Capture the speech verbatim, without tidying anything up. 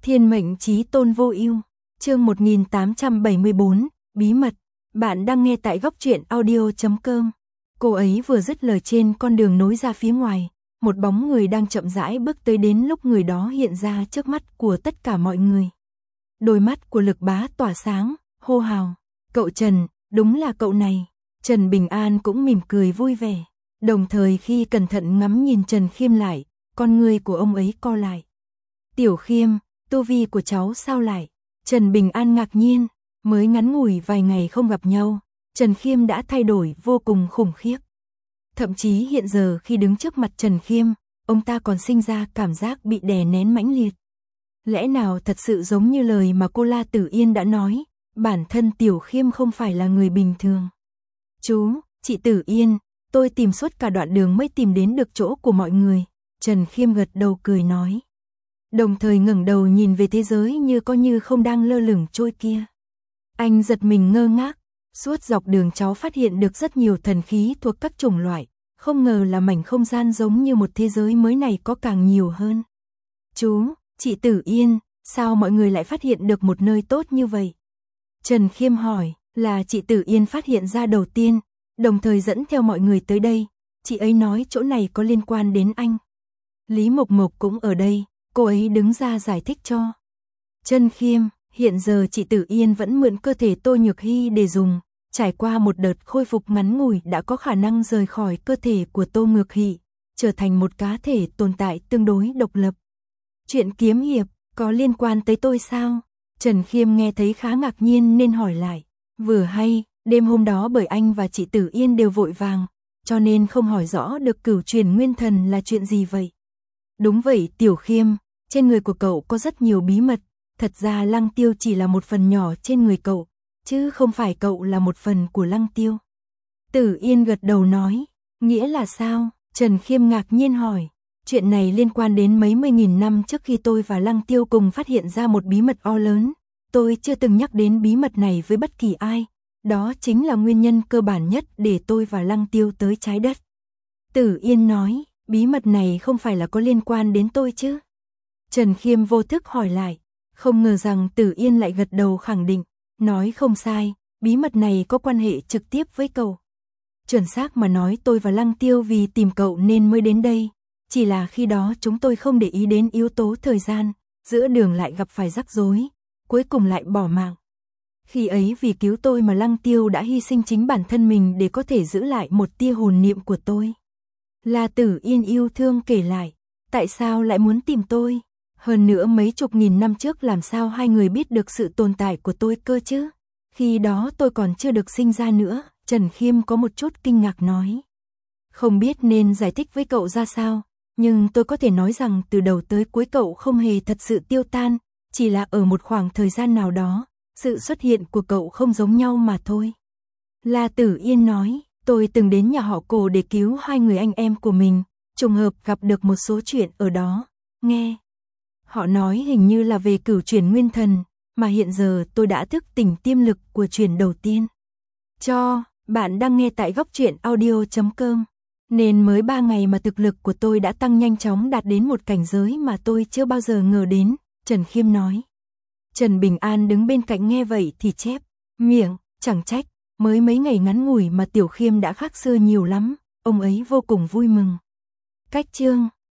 Thiên mệnh chí tôn vô ưu, chương một nghìn tám trăm bảy mươi bốn, bí mật. Bạn đang nghe tại góc truyện audio chấm com. Cô ấy vừa dứt lời trên con đường nối ra phía ngoài, một bóng người đang chậm rãi bước tới, đến lúc người đó hiện ra trước mắt của tất cả mọi người. Đôi mắt của Lực Bá tỏa sáng, hô hào, "Cậu Trần, đúng là cậu này." Trần Bình An cũng mỉm cười vui vẻ, đồng thời khi cẩn thận ngắm nhìn Trần Khiêm lại, con người của ông ấy co lại. "Tiểu Khiêm, tu vi của cháu sao lại?" Trần Bình An ngạc nhiên, mới ngắn ngủi vài ngày không gặp nhau, Trần Khiêm đã thay đổi vô cùng khủng khiếp. Thậm chí hiện giờ khi đứng trước mặt Trần Khiêm, ông ta còn sinh ra cảm giác bị đè nén mãnh liệt. Lẽ nào thật sự giống như lời mà cô La Tử Yên đã nói, bản thân Tiểu Khiêm không phải là người bình thường. "Chú, chị Tử Yên, tôi tìm suốt cả đoạn đường mới tìm đến được chỗ của mọi người." Trần Khiêm gật đầu cười nói, đồng thời ngẩng đầu nhìn về thế giới như có như không đang lơ lửng trôi kia. Anh giật mình ngơ ngác, suốt dọc đường cháu phát hiện được rất nhiều thần khí thuộc các chủng loại, không ngờ là mảnh không gian giống như một thế giới mới này có càng nhiều hơn. "Chú, chị Tử Yên, sao mọi người lại phát hiện được một nơi tốt như vậy?" Trần Khiêm hỏi, là chị Tử Yên phát hiện ra đầu tiên, đồng thời dẫn theo mọi người tới đây. Chị ấy nói chỗ này có liên quan đến anh. Lý Mộc Mộc cũng ở đây, cô ấy đứng ra giải thích cho. Trần Khiêm, hiện giờ chị Tử Yên vẫn mượn cơ thể Tô Nhược Hy để dùng, trải qua một đợt khôi phục ngắn ngủi đã có khả năng rời khỏi cơ thể của Tô Nhược Hy, trở thành một cá thể tồn tại tương đối độc lập. Chuyện kiếm hiệp, có liên quan tới tôi sao? Trần Khiêm nghe thấy khá ngạc nhiên nên hỏi lại. Vừa hay, đêm hôm đó bởi anh và chị Tử Yên đều vội vàng, cho nên không hỏi rõ được cửu truyền nguyên thần là chuyện gì vậy. Đúng vậy Tiểu Khiêm, trên người của cậu có rất nhiều bí mật, thật ra Lăng Tiêu chỉ là một phần nhỏ trên người cậu, chứ không phải cậu là một phần của Lăng Tiêu. Tử Yên gật đầu nói, nghĩa là sao? Trần Khiêm ngạc nhiên hỏi. Chuyện này liên quan đến mấy mươi nghìn năm trước khi tôi và Lăng Tiêu cùng phát hiện ra một bí mật o lớn. Tôi chưa từng nhắc đến bí mật này với bất kỳ ai. Đó chính là nguyên nhân cơ bản nhất để tôi và Lăng Tiêu tới trái đất. Tử Yên nói, bí mật này không phải là có liên quan đến tôi chứ? Trần Khiêm vô thức hỏi lại, không ngờ rằng Tử Yên lại gật đầu khẳng định, nói không sai, bí mật này có quan hệ trực tiếp với cậu. Chuẩn xác mà nói tôi và Lăng Tiêu vì tìm cậu nên mới đến đây. Chỉ là khi đó chúng tôi không để ý đến yếu tố thời gian, giữa đường lại gặp phải rắc rối, cuối cùng lại bỏ mạng. Khi ấy vì cứu tôi mà Lăng Tiêu đã hy sinh chính bản thân mình để có thể giữ lại một tia hồn niệm của tôi. La Tử Yên yêu thương kể lại, tại sao lại muốn tìm tôi? Hơn nữa mấy chục nghìn năm trước làm sao hai người biết được sự tồn tại của tôi cơ chứ? Khi đó tôi còn chưa được sinh ra nữa, Trần Khiêm có một chút kinh ngạc nói. Không biết nên giải thích với cậu ra sao, nhưng tôi có thể nói rằng từ đầu tới cuối cậu không hề thật sự tiêu tan, chỉ là ở một khoảng thời gian nào đó, sự xuất hiện của cậu không giống nhau mà thôi. La Tử Yên nói, tôi từng đến nhà họ Cổ để cứu hai người anh em của mình, trùng hợp gặp được một số chuyện ở đó, nghe. Họ nói hình như là về cửu chuyển nguyên thần, mà hiện giờ tôi đã thức tỉnh tiêm lực của chuyển đầu tiên. Cho, bạn đang nghe tại góc truyện audio chấm com. Nên mới ba ngày mà thực lực của tôi đã tăng nhanh chóng đạt đến một cảnh giới mà tôi chưa bao giờ ngờ đến, Trần Khiêm nói. Trần Bình An đứng bên cạnh nghe vậy thì chép miệng, chẳng trách, mới mấy ngày ngắn ngủi mà Tiểu Khiêm đã khác xưa nhiều lắm, ông ấy vô cùng vui mừng. Cách chương